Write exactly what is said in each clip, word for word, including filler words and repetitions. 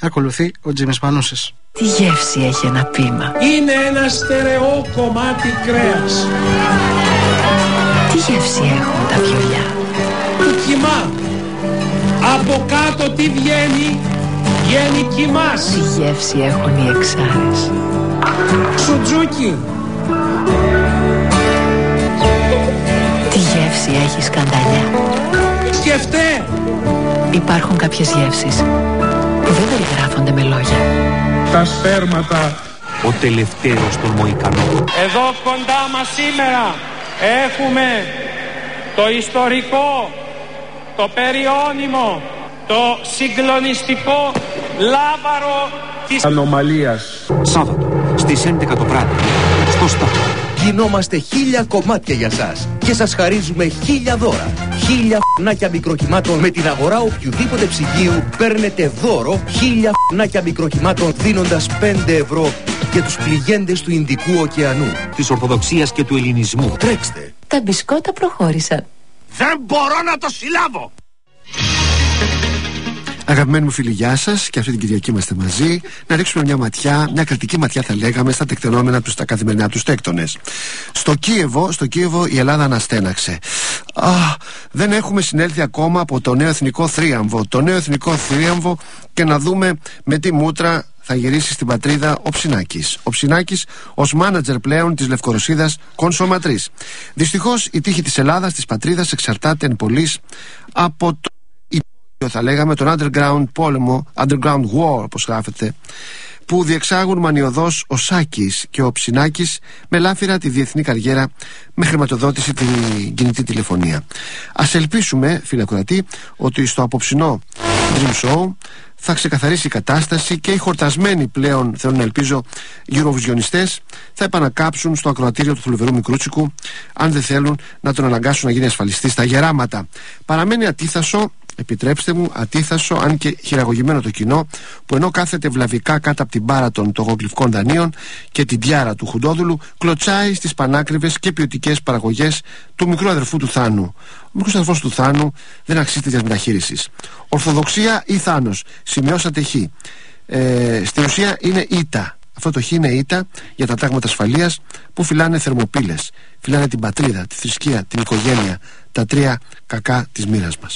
Ακολουθεί ο Τζίμις Πανούσης. Τι γεύση έχει ένα πείμα? Είναι ένα στερεό κομμάτι κρέας. Τι γεύση έχουν τα βιολιά? Του κιμά. Από κάτω τι βγαίνει? Βγαίνει κιμάς. Τι γεύση έχουν οι εξάρες? Σουτζούκι. Τι γεύση έχει σκανταλιά? Σκεφτέ. Υπάρχουν κάποιες γεύσεις που δεν περιγράφονται με λόγια. Τα σπέρματα. Ο τελευταίος των Μοϊκανών. Εδώ κοντά μας σήμερα έχουμε το ιστορικό, το περιώνυμο, το συγκλονιστικό λάβαρο της ανομαλίας. Σάββατο στις έντεκα το βράδυ στο Σταύρο. Γινόμαστε χίλια κομμάτια για σας και σας χαρίζουμε χίλια δώρα. Χίλια φ***νάκια μικροκυμάτων με την αγορά οποιοδήποτε ψυγείου παίρνετε δώρο χίλια φ***νάκια μικροκυμάτων δίνοντας πέντε ευρώ για τους πληγέντες του Ινδικού ωκεανού, Της Ορθοδοξίας και του Ελληνισμού. Τρέξτε! Τα μπισκότα προχώρησαν. Δεν μπορώ να το συλλάβω! Αγαπημένοι μου φίλοι, γεια σας. Και αυτή την Κυριακή είμαστε μαζί να ρίξουμε μια ματιά, μια κριτική ματιά θα λέγαμε, στα τεκτενόμενα του, στα καθημερινά του τέκτονες. Στο Κίεβο, στο Κίεβο η Ελλάδα αναστέναξε. Α, δεν έχουμε συνέλθει ακόμα από το νέο εθνικό θρίαμβο. Το νέο εθνικό θρίαμβο και να δούμε με τι μούτρα θα γυρίσει στην πατρίδα ο Ψινάκης. Ο Ψινάκης ως μάνατζερ πλέον της Λευκορωσίδας κονσοματρίς. Δυστυχώς η τύχη της Ελλάδας, της πατρίδας, εξαρτάται εν πολλοίς από το θα λέγαμε τον underground πόλεμο, underground war όπως γράφεται, που διεξάγουν μανιωδώς ο Σάκης και ο Ψινάκης με λάφυρα τη διεθνή καριέρα με χρηματοδότηση την κινητή τηλεφωνία. Ας ελπίσουμε, φίλε ακροατή, ότι στο απόψινό Dream Show θα ξεκαθαρίσει η κατάσταση και οι χορτασμένοι πλέον, θέλω να ελπίζω, Eurovisionιστές θα επανακάψουν στο ακροατήριο του θλιβερού Μικρούτσικου, αν δεν θέλουν να τον αναγκάσουν να γίνει ασφαλιστή στα γεράματα. Παραμένει ατίθασο, επιτρέψτε μου, ατίθασο αν και χειραγωγημένο το κοινό, που ενώ κάθεται βλαβικά κάτω από την μπάρα των τογογλυφκών δανείων και την τιάρα του Χουντόδουλου, κλωτσάει στις πανάκριβες και ποιοτικές παραγωγές του μικρού αδερφού του Θάνου. Ο μικρός αδερφός του Θάνου δεν αξίζει τέτοιας μεταχείρισης. Ορθοδοξία ή Θάνος, σημειώσατε χ. Ε, στην ουσία είναι ήττα. Αυτό το χ είναι ήττα για τα τάγματα ασφαλείας που φυλάνε θερμοπύλες. Φυλάνε την πατρίδα, τη θρησκεία, την οικογένεια, τα τρία κακά της μοίρας μας.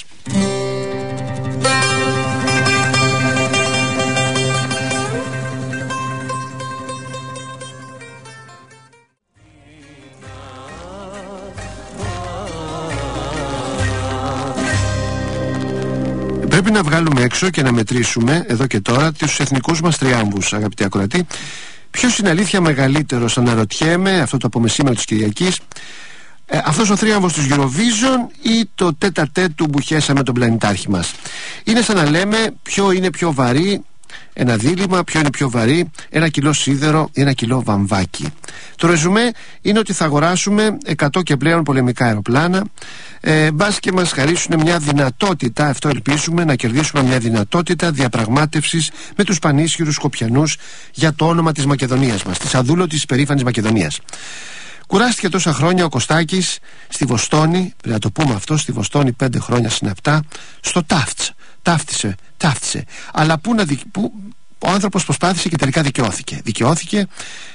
Πρέπει να βγάλουμε έξω και να μετρήσουμε εδώ και τώρα τους εθνικούς μας τριάμβους, αγαπητοί ακροατοί. Ποιος είναι αλήθεια μεγαλύτερος, αναρωτιέμαι, αυτό το από μεσήμερα της Κυριακής, ε, αυτός ο θρίαμβος του Eurovision ή το τέτα-τέτ του Μπουχέσα με τον πλανητάρχη μας? Είναι σαν να λέμε ποιο είναι πιο βαρύ ένα δίλημμα, ποιο είναι πιο βαρύ ένα κιλό σίδερο ή ένα κιλό βαμβάκι. Το ρεζουμέ είναι ότι θα αγοράσουμε εκατό και πλέον πολεμικά αεροπλάνα, ε, μπας και μας χαρίσουν μια δυνατότητα, αυτό ελπίζουμε, να κερδίσουμε μια δυνατότητα διαπραγμάτευσης με τους πανίσχυρους Σκοπιανούς για το όνομα της Μακεδονίας μας, της αδούλωτης περήφανης Μακεδονίας. Κουράστηκε τόσα χρόνια ο Κωστάκης στη Βοστόνη, πρέπει να το πούμε αυτό, στη Βοστόνη πέντε χρόνια συναπτά, στο Ταύτς. Ταύτισε, ταύτισε. Αλλά που να δι... που... ο άνθρωπος προσπάθησε και τελικά δικαιώθηκε. Δικαιώθηκε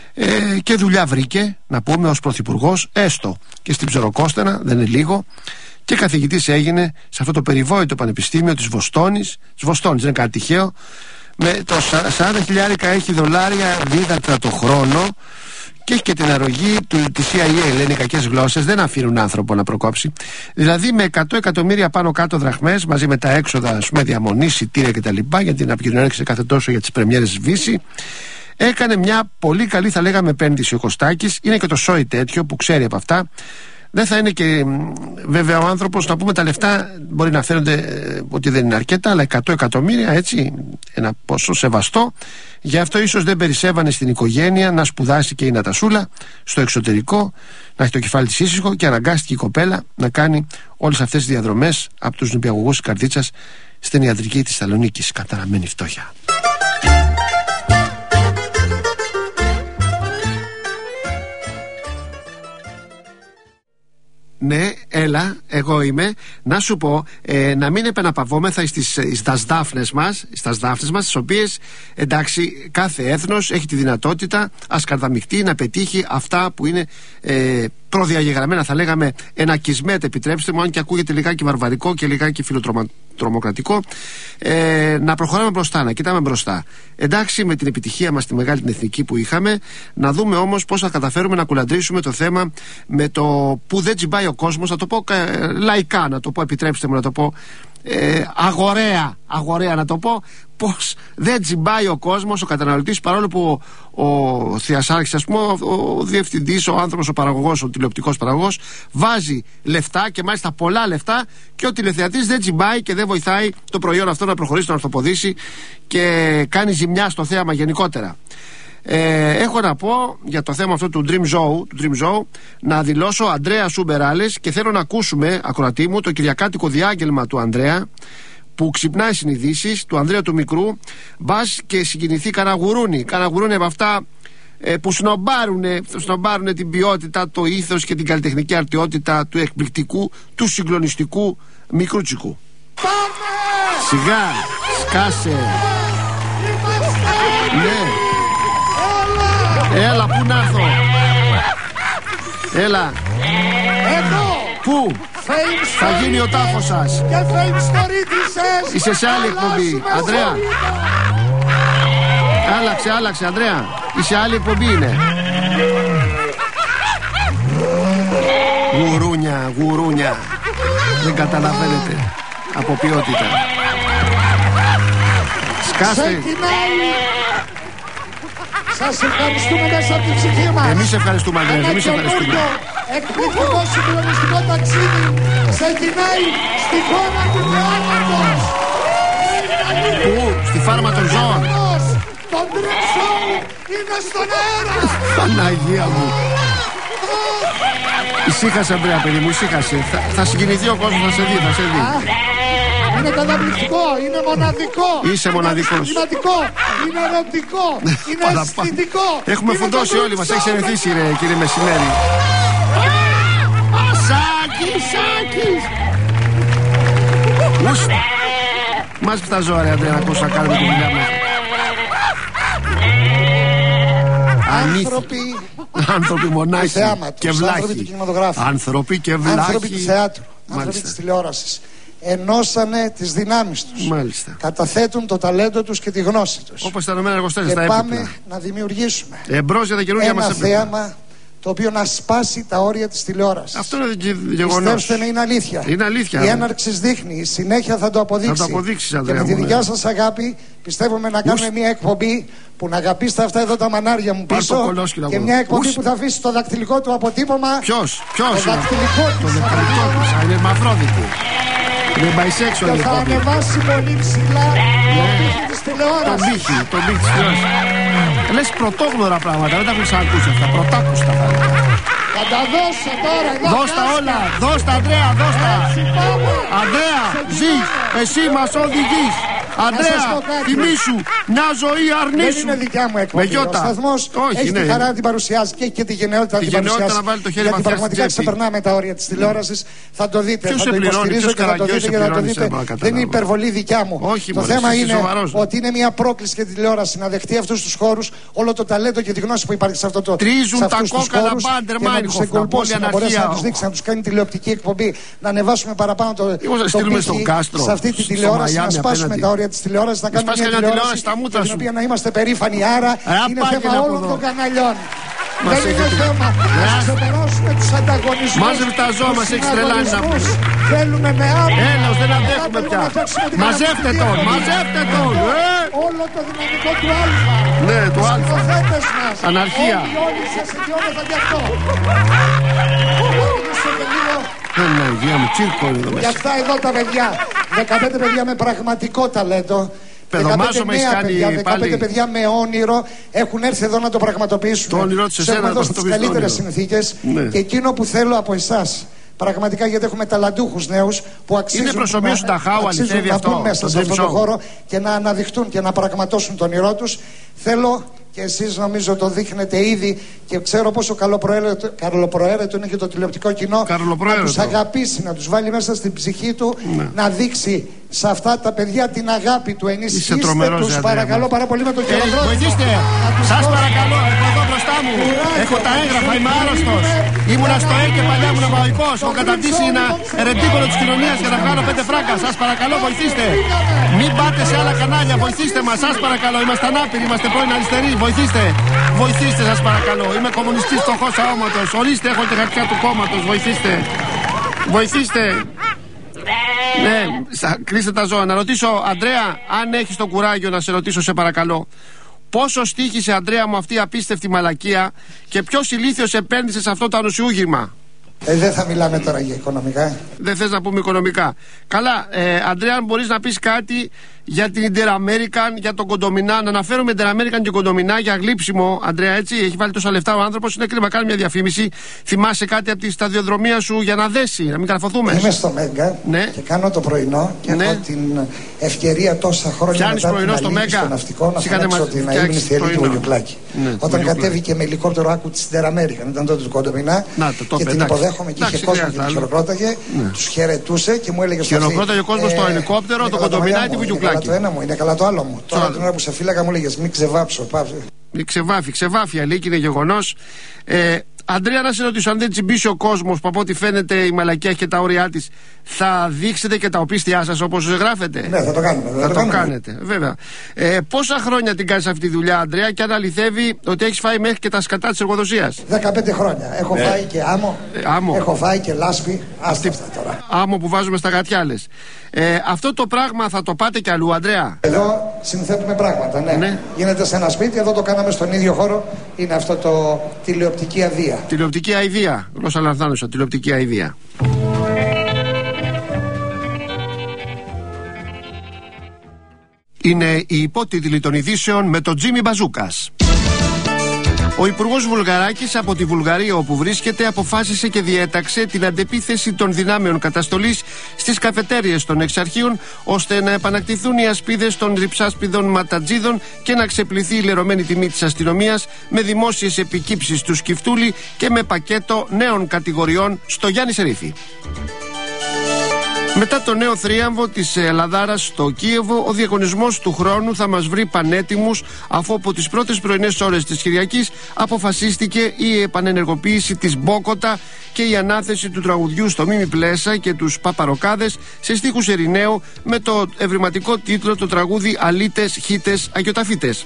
ε, και δουλειά βρήκε, να πούμε, ως πρωθυπουργός, έστω και στην Ψεροκόστανα, δεν είναι λίγο, και καθηγητής έγινε σε αυτό το περιβόητο πανεπιστήμιο της Βοστόνης. Της Βοστόνης, δεν είναι κάτι τυχαίο. Με το σαράντα χιλιάρικα έχει δολάρια δίδακτρα το χρόνο. Και έχει και την αρρωγή του, της σι άι έι, λένε οι κακές γλώσσες, δεν αφήνουν άνθρωπο να προκόψει. Δηλαδή με εκατό εκατομμύρια πάνω κάτω δραχμές, μαζί με τα έξοδα, ας πούμε, διαμονή, εισιτήρια κτλ., για την επικοινωνία σε κάθε τόσο για τις πρεμιέρες Βύση, έκανε μια πολύ καλή, θα λέγαμε, επένδυση ο Κωστάκης. Είναι και το σόι τέτοιο που ξέρει από αυτά. Δεν θα είναι και βέβαια ο άνθρωπος, να πούμε, τα λεφτά μπορεί να φαίνονται ε, ότι δεν είναι αρκετά, αλλά εκατό εκατομμύρια, έτσι, ένα ποσό σεβαστό. Γι' αυτό ίσως δεν περισσεύανε στην οικογένεια να σπουδάσει και η Νατασούλα στο εξωτερικό, να έχει το κεφάλι της ήσυχο, και αναγκάστηκε η κοπέλα να κάνει όλες αυτές τις διαδρομές από τους νηπιαγωγούς της Καρδίτσας στην ιατρική της Θεσσαλονίκης, καταραμένη φτώχεια. Ναι, έλα, εγώ είμαι. Να σου πω, ε, να μην επαναπαυόμεθα στις, στις δάφνες μας, στις δάφνες μας, τις οποίες, εντάξει, κάθε έθνος έχει τη δυνατότητα ας καταμειχτεί να πετύχει αυτά που είναι ε, προδιαγεγραμμένα, θα λέγαμε ενακισμένα, επιτρέψτε μου, αν και ακούγεται λιγάκι βαρβαρικό και λιγάκι φιλοτρομοκρατικό, ε, να προχωράμε μπροστά, να κοιτάμε μπροστά. Εντάξει, με την επιτυχία μας τη μεγάλη την εθνική που είχαμε, να δούμε όμως πώς θα καταφέρουμε να κουλαντρήσουμε το θέμα με το που δεν τσιμπάει ο κόσμος, να το πω ε, λαϊκά, να το πω, επιτρέψτε μου να το πω ε, αγοραία, αγοραία να το πω, πως δεν τσιμπάει ο κόσμος, ο καταναλωτής, παρόλο που ο, ο Θεασάρχης, ας πούμε, ο, ο διευθυντής, ο άνθρωπος, ο παραγωγός, ο τηλεοπτικός παραγωγός βάζει λεφτά και μάλιστα πολλά λεφτά, και ο τηλεθεατής δεν τσιμπάει και δεν βοηθάει το προϊόν αυτό να προχωρήσει, να ορθοποδήσει και κάνει ζημιά στο θέαμα γενικότερα. Ε, έχω να πω για το θέμα αυτό του Dream Show, του Dream Show, να δηλώσω Ανδρέα Σούμπεράλες, και θέλω να ακούσουμε, ακροατή μου, το κυριακάτικο διάγγελμα του Ανδρέα, που ξυπνάει συνειδήσεις, του Ανδρέα του μικρού. Μπας και συγκινηθεί κανένα γουρούνι, κανένα γουρούνι από αυτά ε, που σνομπάρουνε, σνομπάρουνε την ποιότητα, το ήθος και την καλλιτεχνική αρτιότητα του εκπληκτικού, του συγκλονιστικού μικρούτσικου. Πάμε! Σιγά, σκάσε. Ναι. Έλα, πού να έρθω? Έλα. Εδώ. Πού? Θα γίνει ο τάφος σας. Και fame story της. Είσαι σε άλλη εκπομπή, Ανδρέα. Άλλαξε, άλλαξε, Ανδρέα. Είσαι άλλη εκπομπή, είναι. Γουρούνια, γουρούνια. Δεν καταλαβαίνετε από ποιότητα. Σκάσε. Σας ευχαριστούμε μέσα από την ψυχή μας. Εμείς ευχαριστούμε, Ανδρέα, εμείς ευχαριστούμε. Εκπληκτικό συγκλονιστικό ταξίδι ξεκινάει στη χώρα του θεάματος. Πού? Στη φάρμα των ζώων. Το Dream Show είναι στον αέρα. Παναγία μου. Ησύχασε, Ανδρέα, παιδί μου, ησύχασε. Θα, θα συγκινηθεί ο κόσμος, θα σε δει, θα σε δει. Είναι καταπληκτικό, είναι μοναδικό. Είσαι μοναδικός. Είναι σημαντικό, είναι ερωτικό, είναι αισθητικό. Έχουμε φουντώσει όλοι μας, έχεις ερεθίσει, ρε κύριε Μεσημέρη. Σάκης, Σάκης. Ούστα. Μας και τα ζώα, ρε Ανδρέα, να ακούσω να κάνουμε τη δουλειά μας. Άνθρωποι, άνθρωποι μονάχοι και βλάχοι. Άνθρωποι του κινηματογράφου. Άνθρωποι και βλάχοι. Άνθρωποι του θεάτρου. Άνθρωποι της τηλεόρασης. Ενώσανε τις δυνάμεις τους. Μάλιστα. Καταθέτουν το ταλέντο τους και τη γνώση τους. Όπως τα Ηνωμένα Εργοστάσια, και στα πάμε έπιπλα. να δημιουργήσουμε εμπρός για τα καινούργια μας ένα έπιπλα. θέαμα το οποίο να σπάσει τα όρια της τηλεόρασης. Αυτό είναι γεγονός. Πιστέψτε με, είναι αλήθεια. Είναι αλήθεια. Η έναρξη δείχνει, η συνέχεια θα το αποδείξει. Θα το αποδείξεις, Ανδρέα. Και με τη μου, δικιά ναι. σας αγάπη πιστεύουμε να κάνουμε μια εκπομπή που να αγαπήσετε αυτά εδώ τα μανάρια μου πίσω. Και μια εκπομπή Ούς. που θα αφήσει το δακτυλικό του αποτύπωμα. Ποιος, ποιος Το είναι? δακτυλικό Το της. δακτυλικό της. Α, είναι μαυρόδικη. Είναι bisexual Και η θα εκπομπή. ανεβάσει πολύ ψηλά το πύχη της Τον τηλεόρασης. πύχη, τον πύχη της τηλεόρασης. Λες πρωτόγνωρα πράγματα, δεν τα έχουν ξανακούσει αυτά. Πρωτάκουστα θα λέω. Θα τα δώσω τώρα εδώ. Δώσ' τα κάσκα. όλα, δώσ' τα, Ανδρέα, δώσ' τα. Έτσι πάμε. Ανδρέα, ζεις, εσύ μας οδηγείς. Ανδρέα, σας πω κάτι. θυμήσου, μια ζωή Δεν αρνήσου. είναι δικιά μου Με εκπομπή. Ο γιώτα. σταθμός Όχι, έχει ναι. τη χαρά να την παρουσιάζει και έχει και τη γενναιότητα να Τη την γενναιότητα παρουσιάσει. να βάλει το χέρι Γιατί βαθιά πραγματικά στην τσέπη. ξεπερνάμε τα όρια της τηλεόρασης. Θα το δείτε, Ποιος θα σε το πληρώνει, υποστηρίζω ποιος και θα το καραγκιόζης δείτε σε και θα το πληρώνει, δείτε. σε παρακαλώ. Δεν είναι υπερβολή δικιά μου. Όχι, Το μωρέ, θέμα εσύ είναι σοβαρός, ναι. ότι είναι μια πρόκληση για τη τηλεόραση να δεχτεί αυτούς τους χώρους, όλο το ταλέντο και τη γνώση που υπάρχει σε αυτό το Τρίζουν σε τα αυτούς τους κόκαλα χώρους μπάντερ, και να τους Μάινχοφ, εγκολπώσει, να μπορέσει αναρχία. να τους δείξει, να τους κάνει τηλεοπτική εκπομπή, να ανεβάσουμε παραπάνω το, Εγώ θα το στείλουμε πύχη στον Κάστρο, σε αυτή τη στο τηλεόραση, να Μαϊάμι σπάσουμε απέναντι. τα όρια της τηλεόρασης, να κάνουμε σπάσει μια κανένα τηλεόραση τηλεόραση στα μούτρα για την σου. οποία να είμαστε περήφανοι. Άρα είναι πάγει θέμα από όλων εδώ. των καναλιών. Μας Δεν είναι έχετε- θέμα Ναι. να ξεπεράσουμε τους ανταγωνισμούς. Μάζευε τα ζώα, τους μας έχεις τρελάνει να συναγωνισμούς. πούμε. Θέλουμε με άπειρα. Έλεος, δεν να αντέχουμε κάνουμε πια. να παίξουμε την Μαζεύτε καταπληκτική τον, εκπομπή. μαζεύτε τον, ε! Όλο το δυναμικό του Άλφα. Ναι, του Τους Άλφα. σκηνοθέτες μας. Αναρχία. Όλοι, όλοι σας αιτιόμεθα γι' αυτό. Μιλήσω και λίγο Παναγία μου, τσίρκο είναι εδώ για μέσα. αυτά εδώ τα παιδιά. δεκαπέντε παιδιά με πραγματικό ταλέντο. Παιδομάζο με έχεις νέα κάνει παιδιά, δεκαπέντε πάλι. παιδιά με όνειρο έχουν έρθει εδώ να το πραγματοποιήσουν. Το όνειρό τους Τους εσένα έχουμε να δώσει τις πραγματοποιήσεις το καλύτερες όνειρο. συνθήκες. Ναι. Και εκείνο που θέλω από εσάς, Πραγματικά, γιατί έχουμε ταλαντούχους νέους που αξίζουν, είναι προσωπίωση του Ταχάου, αληθεύει να αυτό, μπουν μέσα σε αυτόν τον χώρο και να αναδειχτούν και να πραγματώσουν τον όνειρό τους. Θέλω, και εσείς νομίζω το δείχνετε ήδη, και ξέρω πόσο καλοπροαίρετο είναι και το τηλεοπτικό κοινό, να τους αγαπήσει, να τους βάλει μέσα στην ψυχή του, ναι. να δείξει σε αυτά τα παιδιά την αγάπη του. Ενισχύστε τους, παρακαλώ πάρα πολύ, με το χειροκρότημα. Βοηθήστε, σας παρακαλώ, έχω εδώ μπροστά μου, έχω τα έγγραφα, είμαι άρρωστος. Ήμουνα στο ΕΚ και παλιά ήμουν μαοικός. Έχω καταντήσει ένα ερετίκολο της κοινωνίας για να βγάλω πέντε φράγκα. Σας παρακαλώ, βοηθήστε. Μην πάτε σε άλλα κανάλια, βοηθήστε μας, σας παρακαλώ. Είμαστε ανάπηροι, είμαστε πρώην αριστεροί. Βοηθήστε, βοηθήστε, σας παρακαλώ. Είμαι κομμουνιστής φτωχός αόματος. Ορίστε, έχω τη χαρτιά του κόμματος. Βοηθήστε, βοηθήστε. Ναι, κλείστε τα ζώα. Να ρωτήσω, Αντρέα, αν έχεις το κουράγιο να σε ρωτήσω, σε παρακαλώ. Πόσο στοίχησε, Αντρέα μου, αυτή η απίστευτη μαλακία και ποιος ηλίθιος επένδυσε σε αυτό το ανοσιούγυρμα? Ε, δεν θα μιλάμε τώρα για οικονομικά. Δεν θες να πούμε οικονομικά. Καλά, ε, Αντρέα, αν μπορείς να πεις κάτι για την Inter-American, για τον Κοντομινά. Να αναφέρουμε Inter-American και Κοντομινά για γλύψιμο, Αντρέα, έτσι. Έχει βάλει τόσα λεφτά ο άνθρωπος. Είναι κρίμα, κάνει μια διαφήμιση. Θυμάσαι κάτι από τη σταδιοδρομία σου για να δέσει, να μην καρφωθούμε? Είμαι στο Μέγκα, ναι, και κάνω το πρωινό και ναι, έχω την ευκαιρία τόσα χρόνια Φτιάνεις μετά πρωινό την στο αλήθεια στο ναυτικό να φανέξω την αείμνη θελή του Βουλιουκλάκη. Ναι, όταν κατέβηκε με ελικόπτερο, άκου τη Inter-American, ήταν τότε του Κοντομινά, και την υποδέχομαι και είχε κόσμο και τη χειροκρόταγε, τους χαιρετούσε και μου έλεγε: χειροκρόταγε ο κόσμος στο ελικόπτερο, το Κοντομινά ή τη Βουλιουκλάκη? Το ένα μου είναι καλά, το άλλο μου. Τώρα την ώρα που σε φύλακα μου έλεγες μην ξεβάψω. Μην ξεβάφει, ξεβάφει αλήκη, είναι γεγονός. Ε, Αντρέα, να σε ρωτήσω, αν δεν τσιμπήσει ο κόσμος που από ό,τι φαίνεται η μαλακία έχει και τα όρια της, θα δείξετε και τα οπίστια σας όπως γράφετε? Ναι, θα το κάνουμε. Θα, θα το, το κάνετε, βέβαια. Ε, πόσα χρόνια την κάνεις αυτή τη δουλειά, Αντρέα, και αν αληθεύει ότι έχεις φάει μέχρι και τα σκατά της εργοδοσίας? δεκαπέντε χρόνια. Έχω ναι. φάει και άμμο, ε, άμμο. Έχω φάει και λάσπη. Άστα αυτά τώρα. Άμμο που βάζουμε στα γατιάλες. Ε, αυτό το πράγμα θα το πάτε κι αλλού, Αντρέα? Εδώ συνθέτουμε πράγματα, ναι. ναι. Γίνεται σε ένα σπίτι, εδώ το κάναμε στον ίδιο χώρο. Είναι αυτό το τηλεοπτική αδεία. Τηλεοπτική αηδία. Γλώσσα λανθάνουσα, τηλεοπτική αηδία. Είναι οι υπότιτλοι των ειδήσεων με τον Τζίμι Μπαζούκας. Ο Υπουργός Βουλγαράκης από τη Βουλγαρία, όπου βρίσκεται, αποφάσισε και διέταξε την αντεπίθεση των δυνάμεων καταστολής στις καφετέριες των εξαρχείων, ώστε να επανακτηθούν οι ασπίδες των ρυψάσπιδων ματατζίδων και να ξεπληθεί η λερωμένη τιμή της αστυνομίας, με δημόσιες επικύψεις του Σκυφτούλη και με πακέτο νέων κατηγοριών στο Γιάννη Σερίφη. Μετά το νέο θρίαμβο της Ελλαδάρας στο Κίεβο, ο διαγωνισμός του χρόνου θα μας βρει πανέτοιμους, αφού από τις πρώτες πρωινές ώρες της Κυριακής αποφασίστηκε η επανενεργοποίηση της Μπόκοτα και η ανάθεση του τραγουδιού στο Μίμη Πλέσα και τους Παπαροκάδες σε στίχους Ερηναίου, με το ευρηματικό τίτλο το τραγούδι «Αλίτες, Χίτες, Αγιοταφίτες».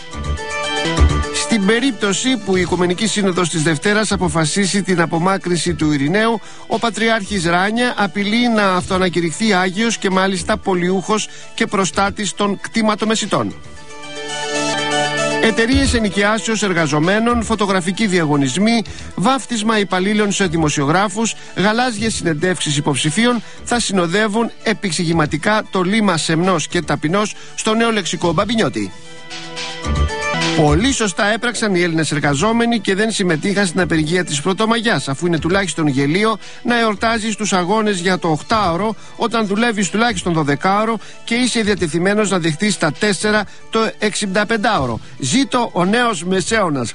Στην περίπτωση που η Οικουμενική Σύνοδος της Δευτέρας αποφασίσει την απομάκρυνση του Ειρηναίου, ο Πατριάρχης Ράνια απειλεί να αυτοανακηρυχθεί Άγιος και μάλιστα πολιούχος και προστάτης των κτήματομεσιτών. Εταιρείες ενοικιάσεως εργαζομένων, φωτογραφικοί διαγωνισμοί, βάφτισμα υπαλλήλων σε δημοσιογράφους, γαλάζιες συνεντεύξεις υποψηφίων θα συνοδεύουν επεξηγηματικά το λίμα σεμνός και ταπεινός στο νέο λεξικό Μπαμπινιώτη. Πολύ σωστά έπραξαν οι Έλληνες εργαζόμενοι και δεν συμμετείχαν στην απεργία της Πρωτομαγιάς, αφού είναι τουλάχιστον γελίο να εορτάζεις τους αγώνες για το οκτάωρο όταν δουλεύεις τουλάχιστον το δεκάωρο και είσαι διατεθειμένος να δεχτείς τα τέσσερα το εξηνταπεντάωρο. Ζήτω ο νέος μεσαίωνας.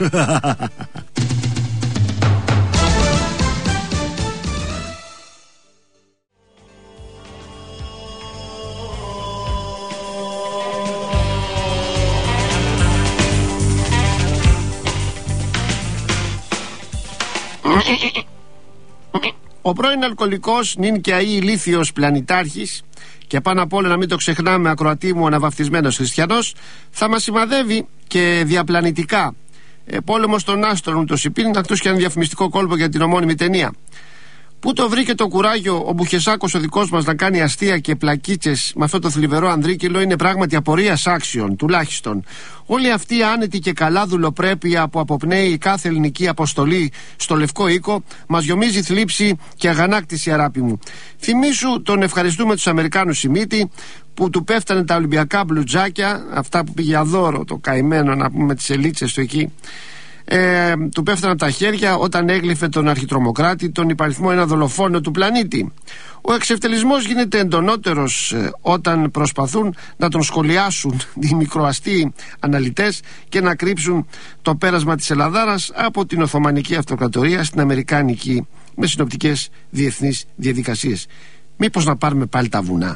Ο πρώην αλκοολικός, νυν και αή ηλίθιος πλανητάρχης, και πάνω απ' όλα να μην το ξεχνάμε, ακροατή μου, αναβαφτισμένος χριστιανός, θα μας σημαδεύει και διαπλανητικά. Ε, πόλεμος των άστρων ούτως υπήρχε, εκτός και ένα διαφημιστικό κόλπο για την ομώνυμη ταινία. Πού το βρήκε το κουράγιο ο Μπουχεσάκος ο δικός μας να κάνει αστεία και πλακίτσες με αυτό το θλιβερό ανδρίκυλο, είναι πράγματι απορίας άξιων, τουλάχιστον. Όλη αυτή η άνετη και καλά δουλοπρέπεια που αποπνέει η κάθε ελληνική αποστολή στο Λευκό Οίκο μας γιομίζει θλίψη και αγανάκτηση, αράπη μου. Θυμήσου τον ευχαριστούμε τους Αμερικάνους Σιμίτη που του πέφτανε τα Ολυμπιακά μπλουτζάκια, αυτά που πήγε αδώρο το καημένο, να πούμε, τις ελίτσες του εκεί. ε, του πέφτουν από τα χέρια όταν έγλυφε τον αρχιτρομοκράτη, τον υπαριθμό ένα δολοφόνο του πλανήτη. Ο εξευτελισμός γίνεται εντονότερος ε, όταν προσπαθούν να τον σχολιάσουν οι μικροαστοί αναλυτές και να κρύψουν το πέρασμα της Ελλαδάρας από την Οθωμανική Αυτοκρατορία στην Αμερικάνικη με συνοπτικές διεθνείς διαδικασίες. Μήπως να πάρουμε πάλι τα βουνά?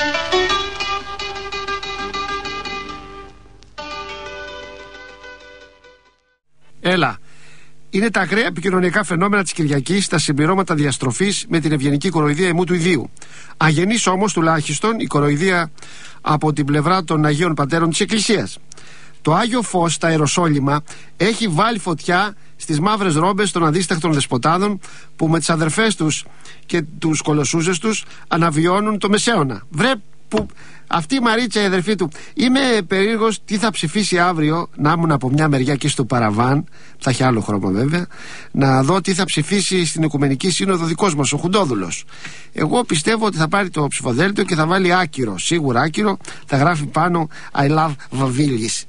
Έλα. Είναι τα ακραία επικοινωνιακά φαινόμενα της Κυριακής, τα συμπληρώματα διαστροφής με την ευγενική κοροϊδία ημού του ιδίου. Αγενής όμως τουλάχιστον η κοροϊδία από την πλευρά των Αγίων Πατέρων της Εκκλησίας. Το Άγιο Φως, τα αεροσόλυμα, έχει βάλει φωτιά στις μαύρες ρόμπες των αδίστακτων δεσποτάδων που με τις αδερφές τους και τους κολοσσούζες τους αναβιώνουν το Μεσαίωνα. Βρε που αυτή η Μαρίτσα, η αδερφή του, είμαι περίεργος τι θα ψηφίσει αύριο, να ήμουν από μια μεριά και στο παραβάν, θα έχει άλλο χρώμα βέβαια, να δω τι θα ψηφίσει στην Οικουμενική Σύνοδο δικός μας, ο Χουντόδουλος. Εγώ πιστεύω ότι θα πάρει το ψηφοδέλτιο και θα βάλει άκυρο, σίγουρα άκυρο, θα γράφει πάνω I love Βαβίλης.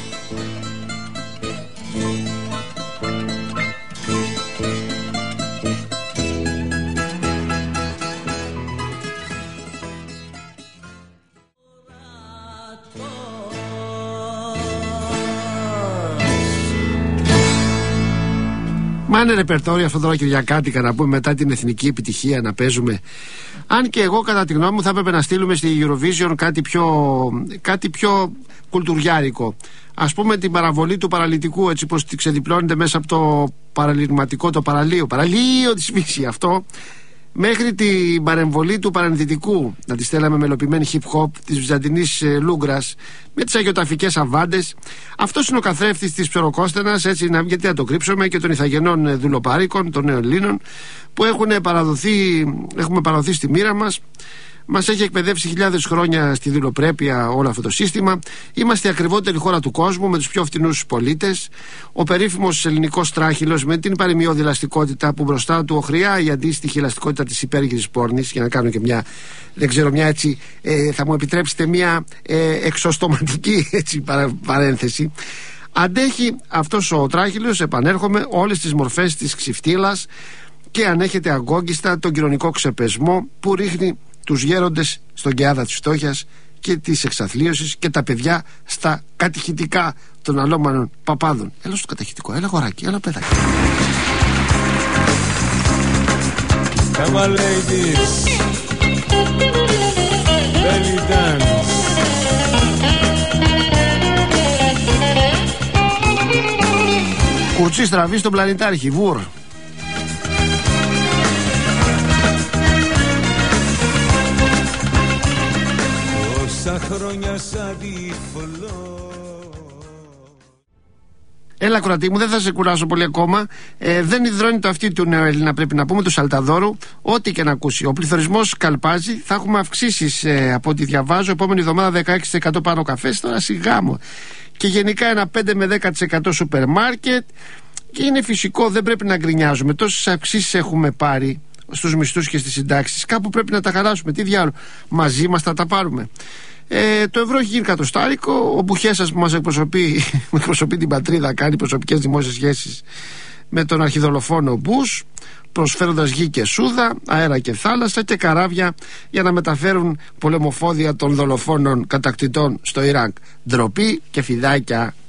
Μα είναι ρεπερτόριο αυτό τώρα Κυριακάτικα να πούμε μετά την εθνική επιτυχία να παίζουμε. Αν και εγώ κατά τη γνώμη μου θα έπρεπε να στείλουμε στη Eurovision κάτι πιο, κάτι πιο κουλτουριάρικο. Ας πούμε την παραβολή του παραλυτικού, έτσι πως τη ξεδιπλώνεται μέσα από το παραλυρματικό, το παραλίο. Παραλίο της φύση αυτό. Μέχρι την παρεμβολή του παρενθητικού να τη στέλναμε μελοποιημένη hip hop της Βυζαντινής ε, Λούγκρας με τις αγιοταφικές αβάντες. Αυτός είναι ο καθρέφτης της Ψωροκόστενας, έτσι να, γιατί να το κρύψουμε, και των Ιθαγενών ε, δουλοπάρικων, των Νεοελλήνων που έχουν παραδοθεί, έχουμε παραδοθεί στη μοίρα μας. Μας έχει εκπαιδεύσει χιλιάδες χρόνια στη δουλοπρέπεια όλο αυτό το σύστημα. Είμαστε η ακριβότερη χώρα του κόσμου με τους πιο φτηνούς πολίτες. Ο περίφημος ελληνικός τράχυλος με την παροιμιώδη ελαστικότητα που μπροστά του οχριά η αντίστοιχη ελαστικότητα της υπέργυρης πόρνης. Για να κάνω και μια, δεν ξέρω, μια έτσι, ε, θα μου επιτρέψετε μια ε, εξωστοματική έτσι, παρά, παρένθεση. Αντέχει αυτός ο τράχυλος, επανέρχομαι, όλες τις μορφές της ξυφτήλας και ανέχεται αγκόγγιστα τον κοινωνικό ξεπεσμό που ρίχνει τους γέροντες στον κεάδα της φτώχειας και της εξαθλίωσης και τα παιδιά στα κατηχητικά των αλόμανων παπάδων. Έλα στο κατηχητικό, έλα γοράκι, έλα παιδάκι. Come on ladies, belly dance. Κουρτσί στραβή στον πλανητάρχη, βουρ. Έλα κρατή μου, δεν θα σε κουράσω πολύ ακόμα. ε, Δεν υδρώνει το αυτί του Νεοέλληνα, πρέπει να πούμε, του Σαλταδόρου. Ό,τι και να ακούσει. Ο πληθωρισμός καλπάζει. Θα έχουμε αυξήσεις ε, από ό,τι διαβάζω. Επόμενη εβδομάδα δεκαέξι τοις εκατό πάνω καφές. Τώρα σιγά μου. Και γενικά ένα πέντε με δέκα τοις εκατό σούπερ μάρκετ. Και είναι φυσικό, δεν πρέπει να γκρινιάζουμε. Τόσες αυξήσεις έχουμε πάρει στους μισθούς και στις συντάξεις. Κάπου πρέπει να τα χαλάσουμε. Τι διάλογο. Μαζί μας θα τα πάρουμε. Ε, το ευρώ έχει γίνει κατοστάρικο. Ο Μπουχέσας που μας εκπροσωπεί, εκπροσωπεί την πατρίδα, κάνει προσωπικές δημόσιες σχέσεις με τον αρχιδολοφόνο Μπούς, προσφέροντας γη και σούδα, αέρα και θάλασσα και καράβια για να μεταφέρουν πολεμοφόδια των δολοφόνων κατακτητών στο Ιράκ. Ντροπή και φιδάκια.